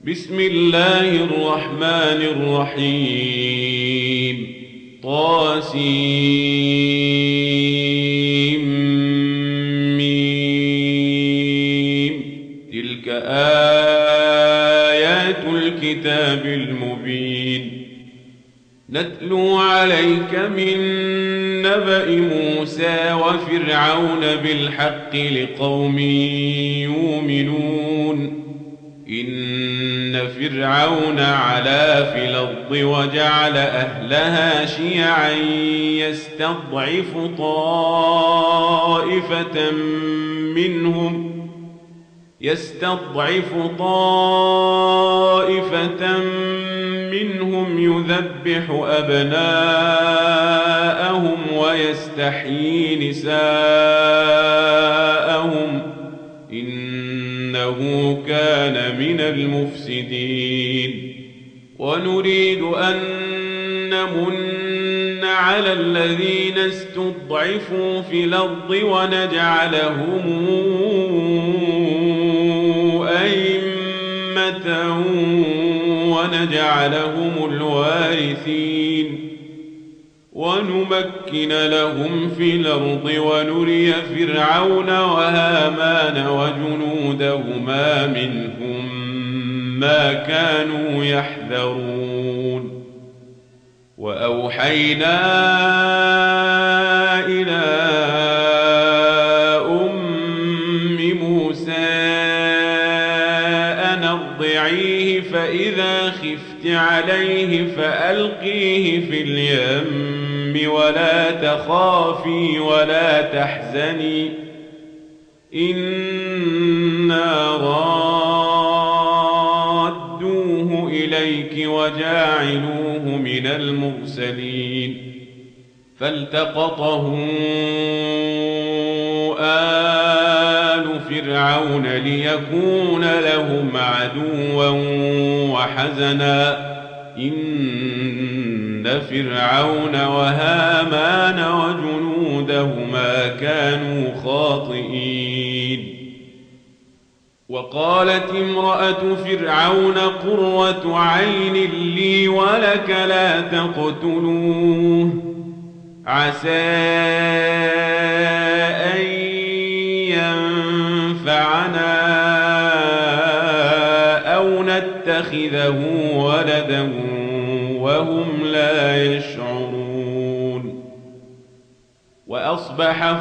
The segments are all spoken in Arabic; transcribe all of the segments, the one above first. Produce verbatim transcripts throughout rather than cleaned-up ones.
بسم الله الرحمن الرحيم طاسيم تلك آيات الكتاب المبين نتلو عليك من نبأ موسى وفرعون بالحق لقوم يؤمنون إن فرعون علا في الأرض وجعل أهلها شيعا يستضعف طائفة منهم يستضعف طائفة منهم يذبح أبناءهم ويستحيي نساءهم إنه كان من المفسدين ونريد أن نمن على الذين استضعفوا في الأرض ونجعلهم أئمة ونجعلهم الوارثين ونمكن لهم في الأرض ونري فرعون وهامان وجنودهما منهم ما كانوا يحذرون وأوحينا إلى أم موسى أن أرضعيه فإذا خفت عليه فألقيه في اليم ولا تخافي ولا تحزني إنا رادوه إليك وجاعلوه من المرسلين فالتقطه آل فرعون ليكون لهم عدوا وحزنا إن فرعون وهامان وجنودهما كانوا خاطئين وقالت امرأة فرعون قرة عين لي ولك لا تقتلوه عسى أن ينفعنا أو نتخذه ولدا وهم لا يشعرون وأصبح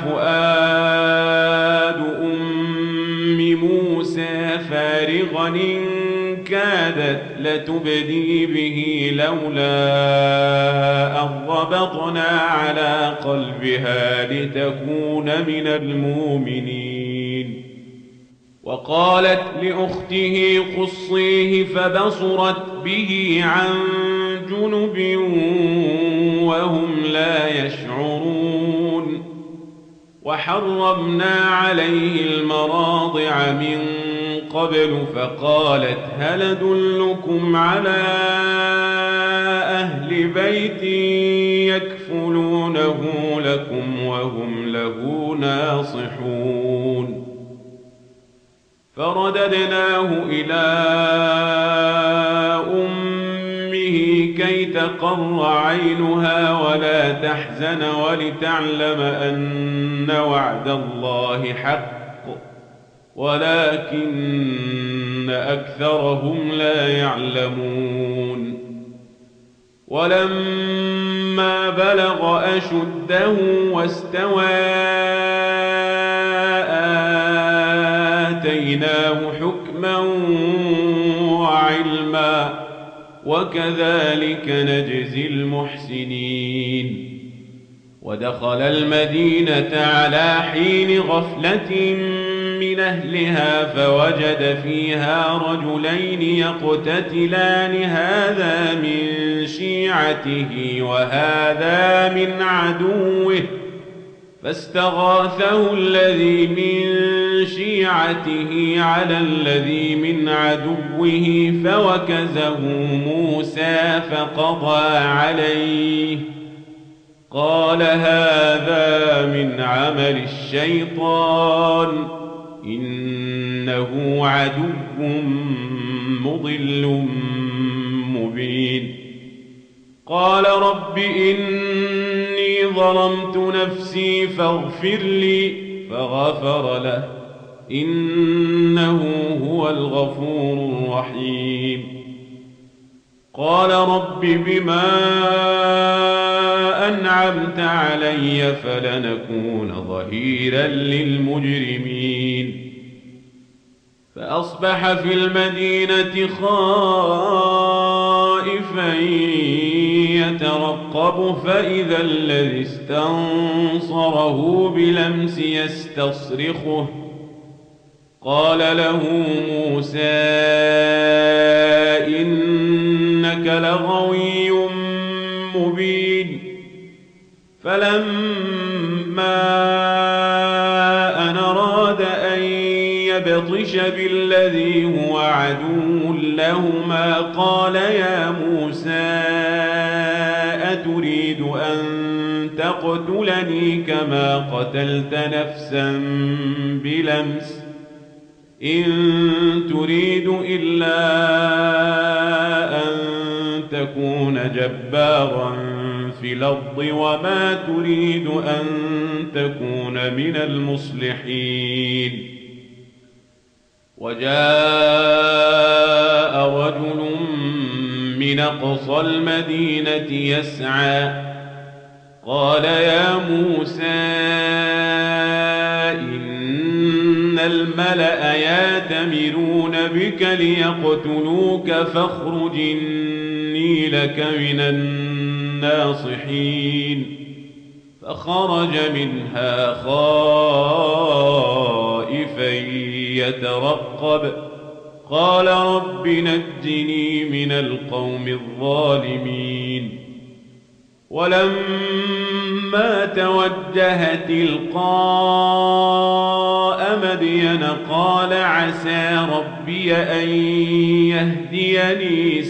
فؤاد أم موسى فارغا إن كادت لتبدي به لولا أن ربطنا على قلبها لتكون من المؤمنين وقالت لأخته قصيه فبصرت به عن جنب وهم لا يشعرون وحرمنا عليه المراضع من قبل فقالت هل أدلكم على أهل بيت يكفلونه لكم وهم له ناصحون فرددناه إلى أمه كي تقر عينها ولا تحزن ولتعلم أن وعد الله حق ولكن أكثرهم لا يعلمون ولما بلغ أشده واستوى آتيناه حكما وعلما وكذلك نجزي المحسنين ودخل المدينة على حين غفلة من أهلها فوجد فيها رجلين يقتتلان هذا من شيعته وهذا من عدوه فاستغاثه الذي من شيعته على الذي من عدوه فوكزه موسى فقضى عليه قال هذا من عمل الشيطان إن إنه عدو مضل مبين. قال رب إني ظلمت نفسي فاغفر لي فغفر له إنه هو الغفور الرحيم. قال رب بما أنعمت علي فلنكون ظهيرا للمجرمين. فأصبح في المدينة خائفا يترقب فإذا الذي استنصره بلمس يستصرخه. قال له موسى إنك لغوي مبين. فلما أن أراد أن يبطش بالذي هو عدو لهما قال يا موسى أتريد أن تقتلني كما قتلت نفسا بلمس إن تريد إلا أن تكون جبارا في الأرض وما تريد أن تكون من المصلحين. وجاء رجل من أقصى المدينة يسعى قال يا موسى إن الملأ يأتمرون بك ليقتلوك فاخرج إني لك من الناصحين. فخرج منها خائفا يترقب قال رب نجني من القوم الظالمين. ولما توجه تلقاء مدين قال عسى ربي أن يهديني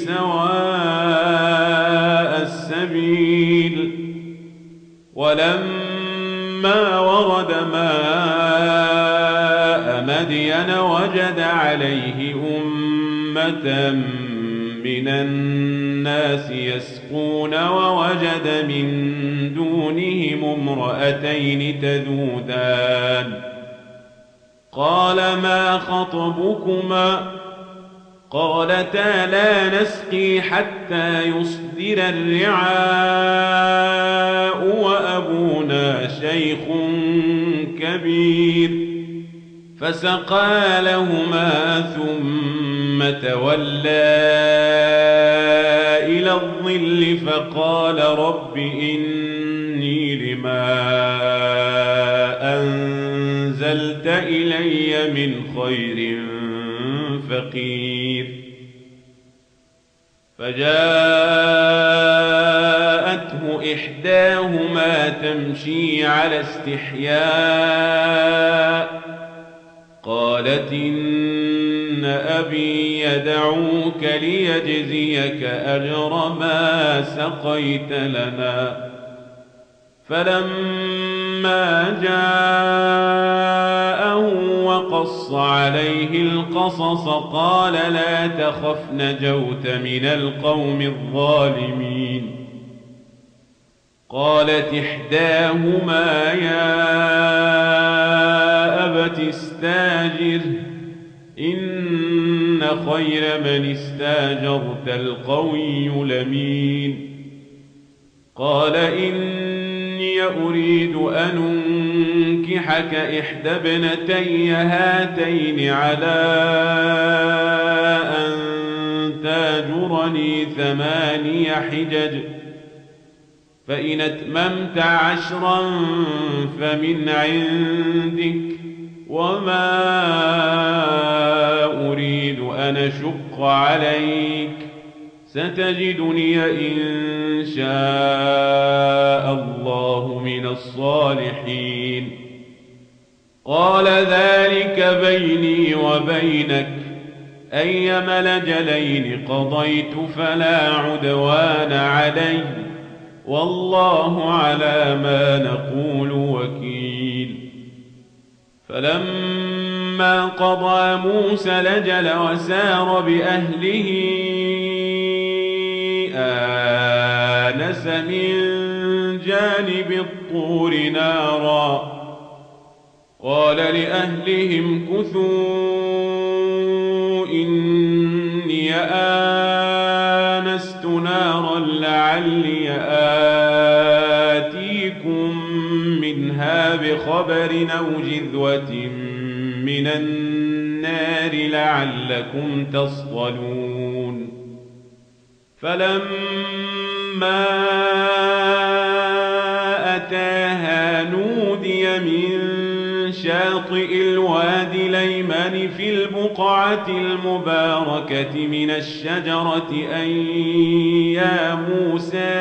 سواء السبيل. ولما ورد ماء مدين وجد عليه أمة من الناس يسقون ووجد من دونهم امرأتين تذودان. قال ما خطبكما؟ قالتا لا نسقي حتى يصدر الرعاء وأبونا شيخ كبير. فسقى لهما ثم تولى إلى الظل فقال رب إني لما أنزلت إلي من خير فقير. فجاءته إحداهما تمشي على استحياء قالت إن أبي يدعوك ليجزيك أجر ما سقيت لنا. فلما جاءه وقص عليه القصص قال لا تخف نجوت من القوم الظالمين. قالت إحداهما يا أبت استاجره إن خير من استاجرت القوي الأمين. قال إني أريد أن أنكحك إحدى ابنتي هاتين على أن تاجرني ثماني حجج فإن أتممت عشرا فمن عندك وما أريد أن أشق عليك ستجدني إن شاء الله من الصالحين. قال ذلك بيني وبينك أيما الأجلين قضيت فلا عدوان علي والله على ما نقول وكيل. فلما فلما قضى موسى الأجل وسار بأهله آنس من جانب الطور نارا قال لأهلهم كثوا إني آنست نارا لعلي آتيكم منها بخبر أو جذوة من النار لعلكم تصطلون فلما أتاها نودي من شاطئ الوادي الأيمن في البقعة المباركة من الشجرة أن يا موسى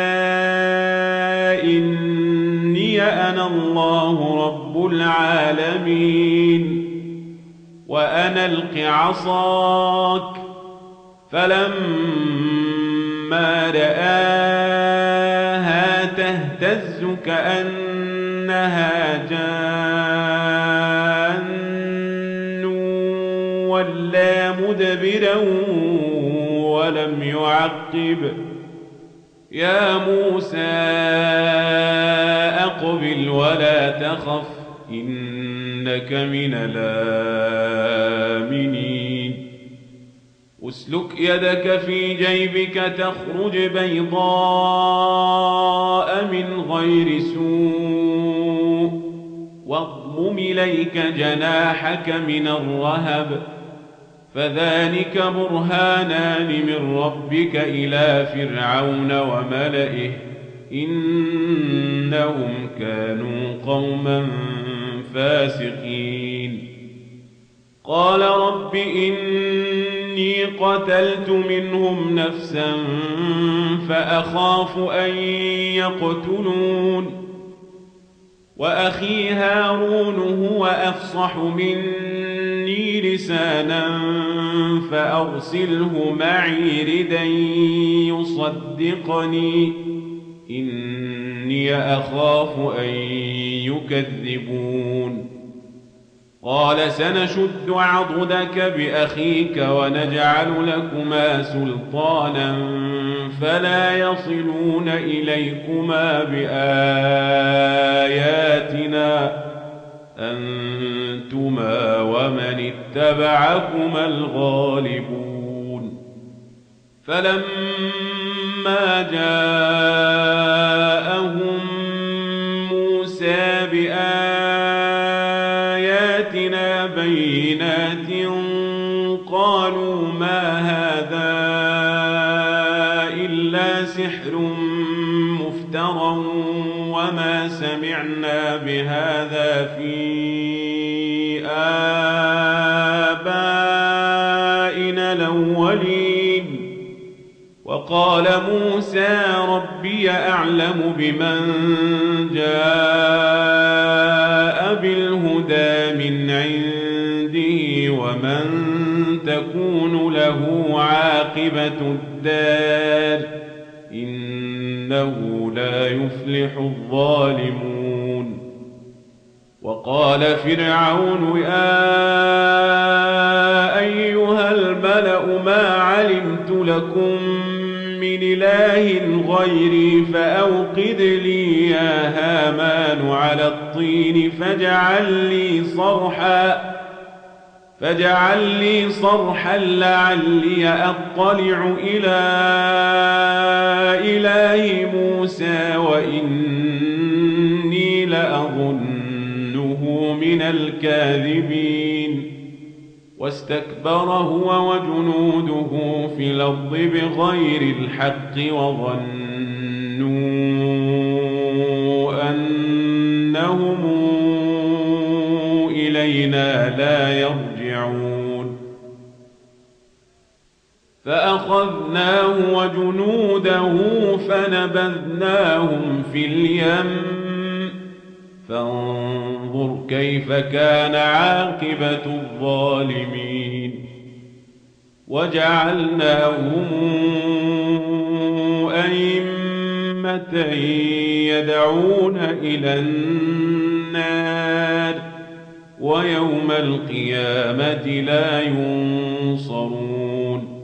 إني أنا الله رب العالمين وأنا ألق عصاك فلما رآها تهتز كأنها جان ولا مدبرا ولم يعقب يا موسى أقبل ولا تخف إنك من الآمنين اسلك يدك في جيبك تخرج بيضاء من غير سوء واضمم إليك جناحك من الرهب فذلك برهانان من ربك إلى فرعون وملئه إنهم كانوا قوما فاسقين قال رب إني قتلت منهم نفسا فأخاف أن يقتلون وأخي هارون هو أفصح مني لسانا فأرسله معي ردا يصدقني إني أخاف أن يكذبون قال سنشد عضدك بأخيك ونجعل لكما سلطانا فلا يصلون إليكما بآياتنا أنتما ومن اتبعكما الغالبون فلما جاءهم موسى بآياتنا بينات قالوا ما هذا إلا سحر مفترى وما سمعنا بهذا في آبائنا الأولين وقال موسى ربي أعلم بمن جاء بالهدى من عنده ومن تكون له عاقبة الدار إنه لا يفلح الظالمون وقال فرعون يا أيها الملأ ما علمت لكم من إله غيري فأوقد لي يا هامان على الطين فاجعل لي صرحا فاجعل لي صرحا لعلي أطلع إلى إله موسى وإني لأظنه من الكاذبين واستكبر هو وجنوده في الأرض بغير الحق وظنوا أنهم إلينا لا يرجعون فأخذناه وجنوده فنبذناهم في اليم فانظر كيف كان عاقبة الظالمين وجعلناهم أئمة يدعون إلى النار ويوم القيامة لا ينصرون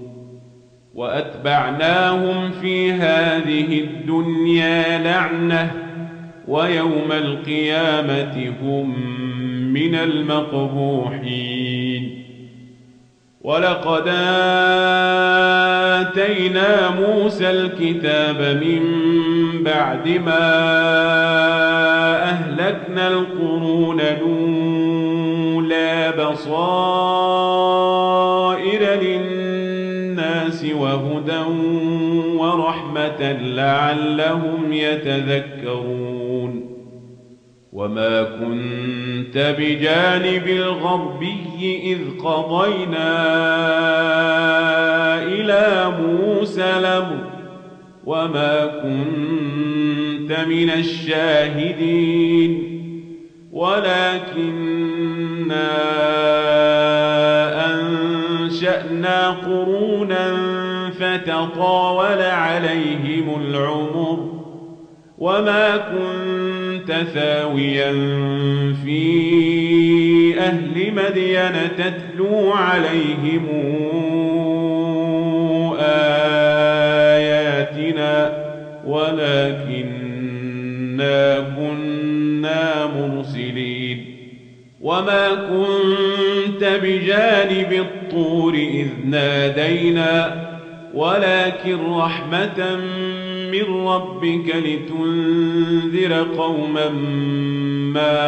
وأتبعناهم في هذه الدنيا لعنة ويوم القيامة هم من المقبوحين ولقد آتينا موسى الكتاب من بعد ما أهلكنا القرون الأولى بصائر للناس وهدى ورحمة لعلهم يتذكرون وما كنت بجانب الغربي إذ قضينا إلى موسى الأمر وما كنت من الشاهدين ولكننا أنشأنا قرونا فتطاول عليهم العمر وما كنت ثاويا في أهل مدين تتلو عليهم آياتنا ولكننا كنا مرسلين وما كنت بجانب الطور إذ نادينا ولكن رحمة من ربك لتنذر قوما ما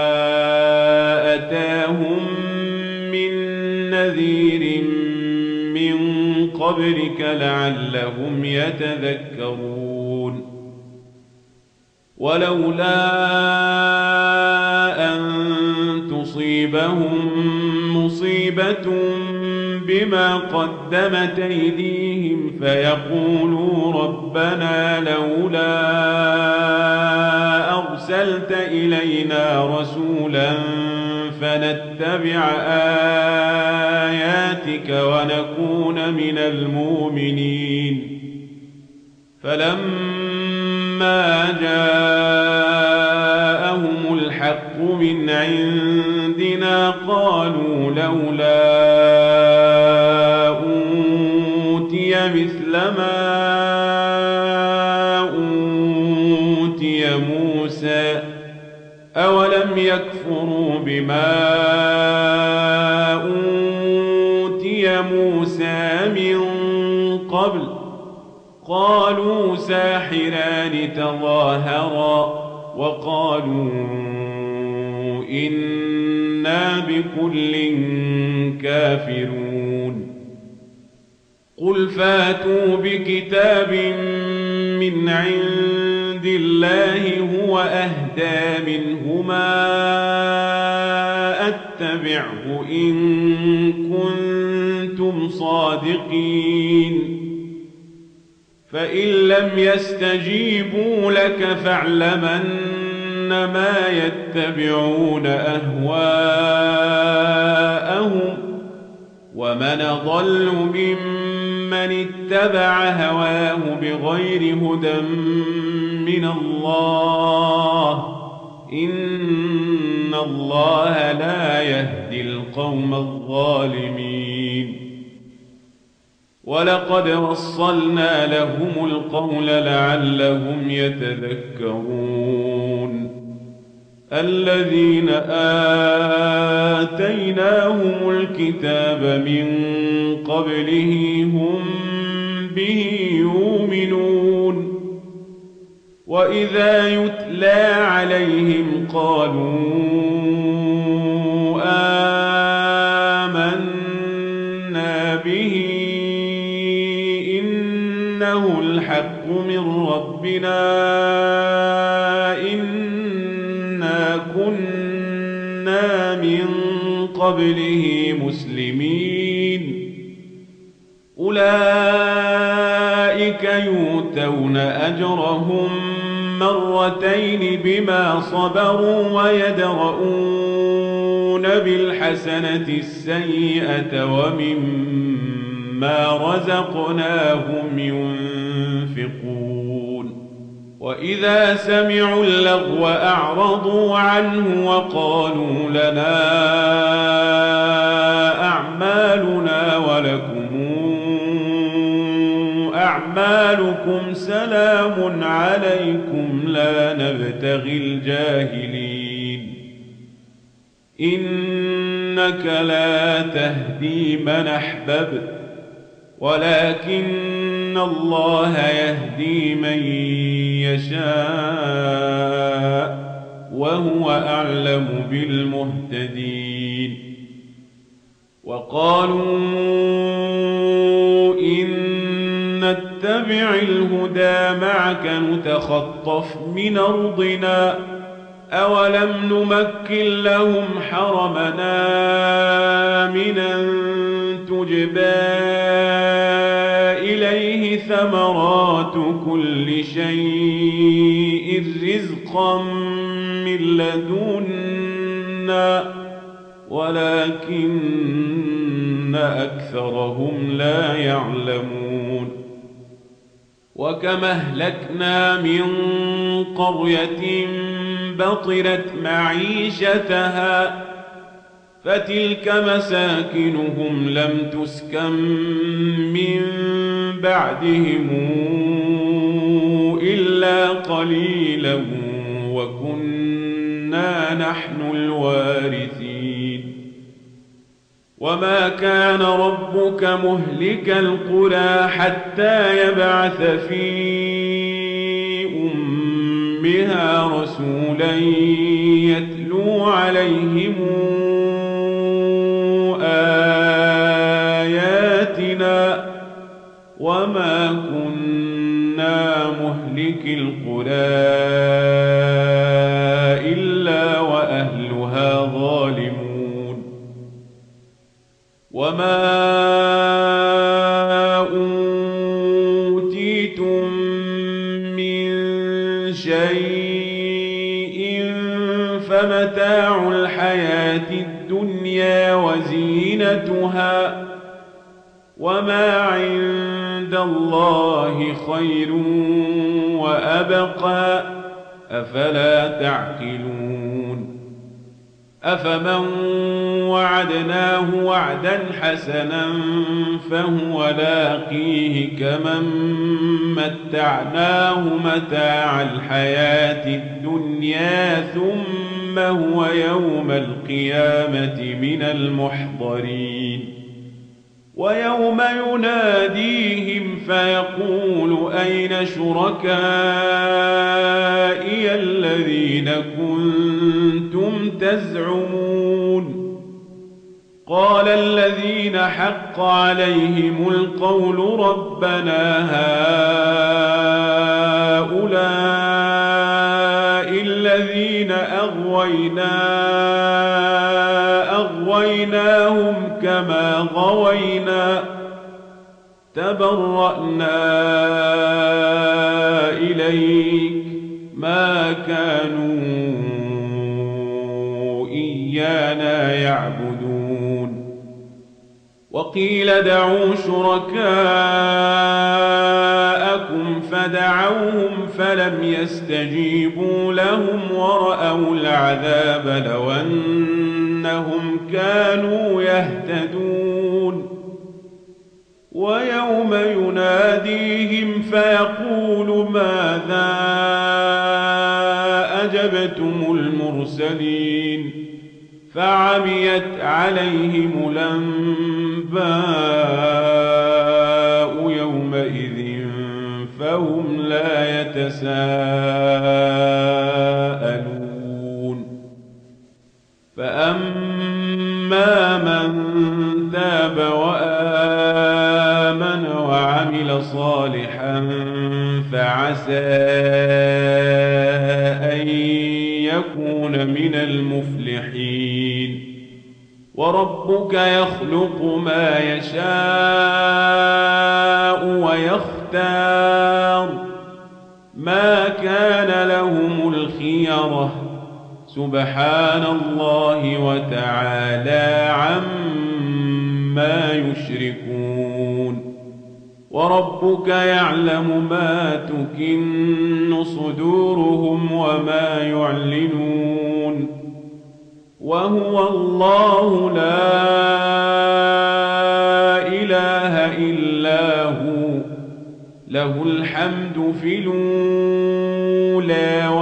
أتاهم من نذير من قبلك لعلهم يتذكرون ولولا أن تصيبهم مصيبة بما قدمت أيديهم فيقولوا ربنا لولا أرسلت إلينا رسولا فنتبع آياتك ونكون من المؤمنين فلما جاءهم الحق من عندنا قالوا لولا مثل ما أوتي موسى أولم يكفروا بما أوتي موسى من قبل قالوا ساحران تظاهرا وقالوا إنا بكل كافرون قل فاتوا بكتاب من عند الله هو أهدى منهما أتبعه إن كنتم صادقين فإن لم يستجيبوا لك فاعلمن ما يتبعون أهواءهم ومن ضل ممن من اتبع هواه بغير هدى من الله إن الله لا يهدي القوم الظالمين ولقد وصلنا لهم القول لعلهم يتذكرون الذين آتيناهم الكتاب من قبله هم به يؤمنون وإذا يتلى عليهم قالوا آمنا به إنه الحق من ربنا إنا كنا من قبله مسلمين أولئك يؤتون أجرهم مرتين بما صبروا ويدرؤون بالحسنة السيئة ومما رزقناهم ينفقون وإذا سمعوا اللغو أعرضوا عنه وقالوا لنا أعمالنا ولكم أعمالكم سلام عليكم لا نبتغي الجاهلين إنك لا تهدي من أحببت ولكن الله يهدي من يشاء وهو أعلم بالمهتدين وقالوا إن نتبع الهدى معك نتخطف من أرضنا أولم نمكن لهم حرمنا آمنا تجبى إليه ثمرات كل شيء رزقا من لدنا ولكن أكثرهم لا يعلمون وكم أهلكنا من قرية بطرت معيشتها فتلك مساكنهم لم تسكن من بعدهم إلا قليلا وكنا نحن الوارثين وما كان ربك مهلك القرى حتى يبعث في أمها رسولا يتلو عليهم آياتنا وما كنا مهلك القرى إلا وأهلها ظالمون وما أوتيتم من شيء فمتاع الحياة الدنيا وزينتها وما عند الله خير وأبقى أفلا تعقلون أفمن وعدناه وعدا حسنا فهو لاقيه كمن متعناه متاع الحياة الدنيا ثم هو يوم القيامة من المحضرين ويوم يناديهم فيقول أين شركائي الذين كنتم تزعمون قال الذين حق عليهم القول ربنا هؤلاء الذين أغوينا أغويناهم كما غوينا تبرأنا إليك ما كانوا إيانا يعبدون وقيل دعوا شركاءكم فدعوهم فلم يستجيبوا لهم ورأوا العذاب لو أنهم كانوا يهتدون ويوم يناديهم فيقول ماذا أجبتم المرسلين فعميت عليهم الأنباء يومئذ فهم لا يتساءلون فأما من تاب وآمن وعمل صالحا فعسى أن يكون من المفلحين وربك يخلق ما يشاء ويختار ما كان لهم الخيرة سبحان الله وتعالى عما يشركون وربك يعلم ما تكن صدورهم وما يعلنون وهو الله لا إله إلا هو له الحمد في الأولى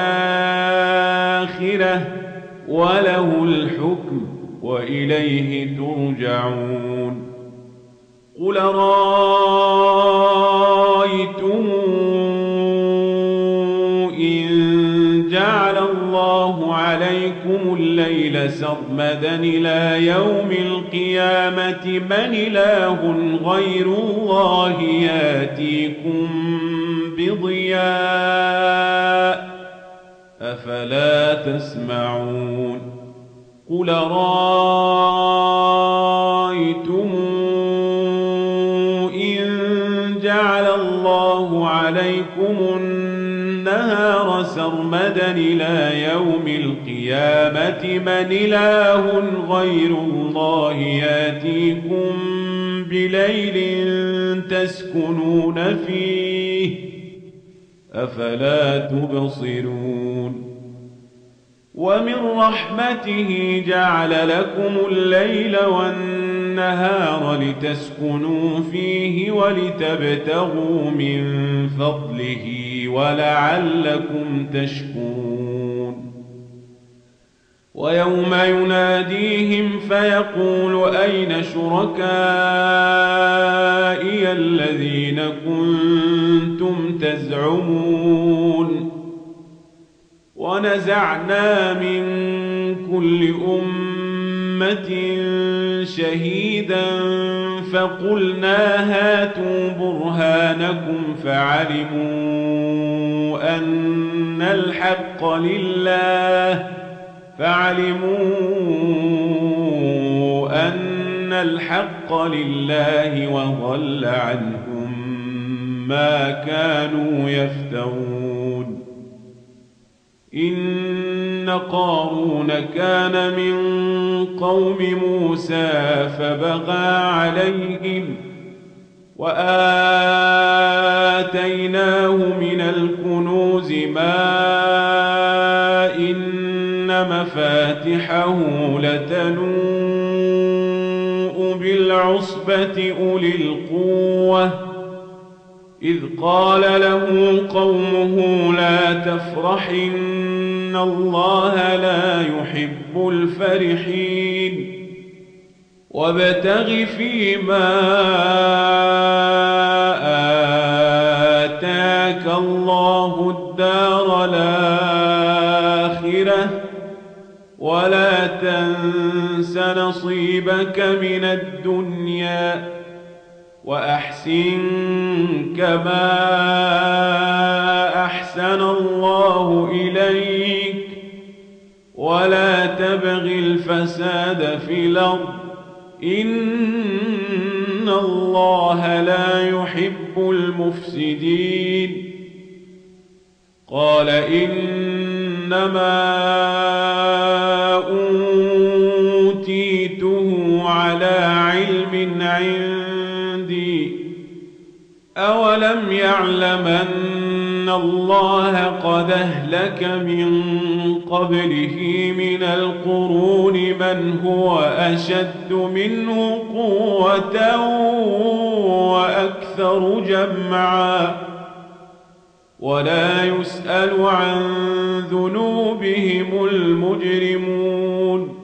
والآخرة وله الحكم وإليه ترجعون قل رأيتم إن جعل الله عليكم الليل سرمدا إلى يوم القيامة من إله غير الله ياتيكم بضياء أفلا تسمعون قل رأيتم جعل الله عليكم النهار سرمدا إلى يوم القيامة من إله غير الله ياتيكم بليل تسكنون فيه أفلا تبصرون ومن رحمته جعل لكم الليل والنهار لتسكنوا فيه ولتبتغوا من فضله ولعلكم تشكرون ويوم يناديهم فيقول أين شركائي الذين كنتم تزعمون ونزعنا من كل أمة شهيدا فقلنا هاتوا برهانكم فعلموا أن الحق لله فعلموا أن الحق لله وضل عنهم ما كانوا يفترون إن قارون كان من قوم موسى فبغى عليهم وآتيناه من الكنوز ما إن مفاتحه لتنوء بالعصبة أولي القوة إذ قال له قومه لا تفرح إن الله لا يحب الفرحين وابتغ فيما آتاك الله الدار الآخرة ولا تنس نصيبك من الدنيا وأحسن كما أحسن الله إليك ولا تبغ الفساد في الأرض إن الله لا يحب المفسدين قال إنما أوتيته على علم عندي أولم يعلم أن الله قد أهلك من قبله من القرون من هو أشد منه قوة وأكثر جمعا ولا يسأل عن ذنوبهم المجرمون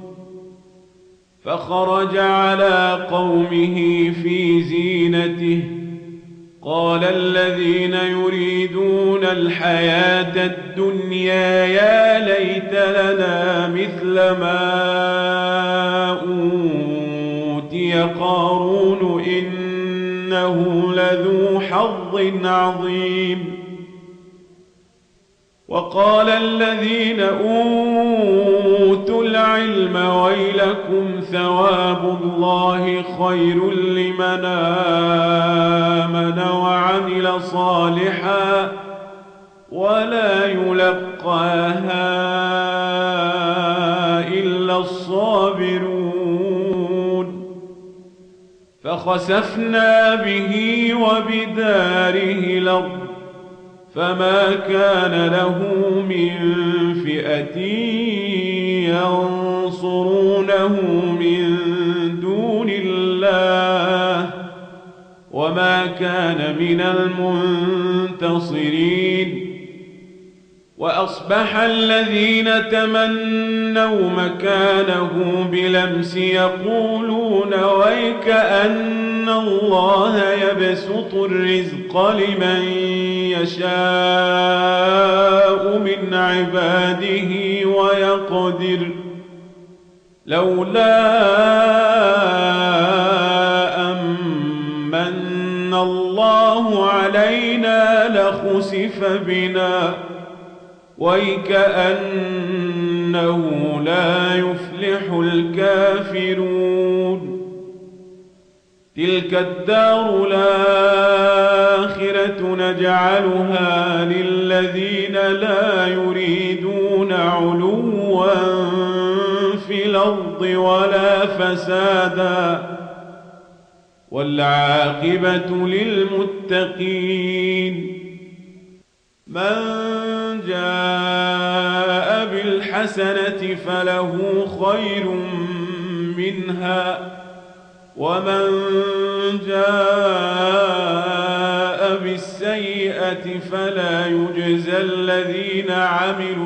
فخرج على قومه في زينته قال الذين يريدون الحياة الدنيا يا ليت لنا مثل ما أوتي قارون إنه لذو حظ عظيم وقال الذين أوتوا العلم ويلكم ثواب الله خير لمن آمن وعمل صالحا ولا يلقاها إلا الصابرون فخسفنا به وبداره الأرض فما كان له من فئة ينصرونه من دون الله وما كان من المنتصرين. وأصبح الذين تمنوا مكانه بلمس يقولون ويك أن الله يبسط الرزق لمن يشاء من عباده ويقدر لولا أمن الله علينا لخسف بنا ويكأنه لا يفلح الكافرون. تلك الدار الآخرة نجعلها للذين لا يريدون علوا في الأرض ولا فسادا والعاقبة للمتقين. من جاء بالحسنة فله خير منها ومن جاء بالسيئة فلا يجزى الذين عملوا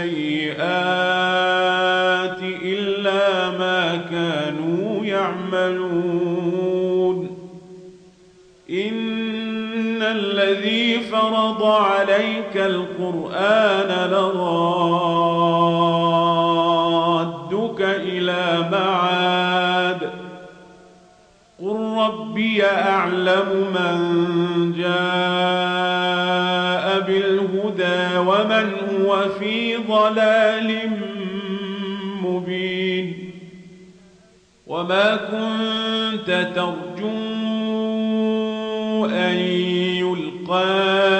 السيئات إلا ما كانوا يعملون. إن الذي فرض عليك القرآن لرادك إلى معاد قل ربي أعلم من جاء بالهدى ومن هو في ضلال مبين. وما كنت ترجو أن يلقى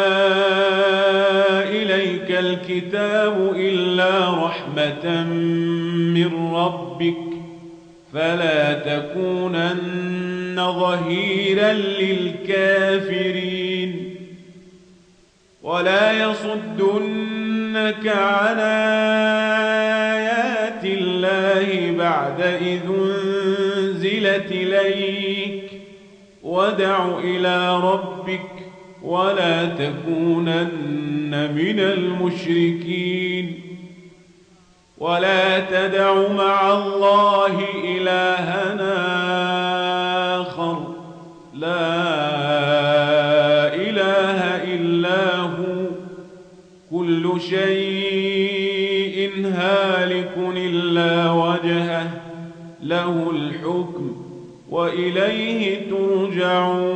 إليك الكتاب إلا رحمة من ربك فلا تكونن ظهيرا للكافرين. ولا يصدنك عن آيات الله بعد إذ أنزلت إليك وادع إلى ربك ولا تكونن من المشركين. ولا تدع مع الله إلهنا آخر لا إله إلا هو كل شيء هالك إلا وجهه له الحكم وإليه ترجعون.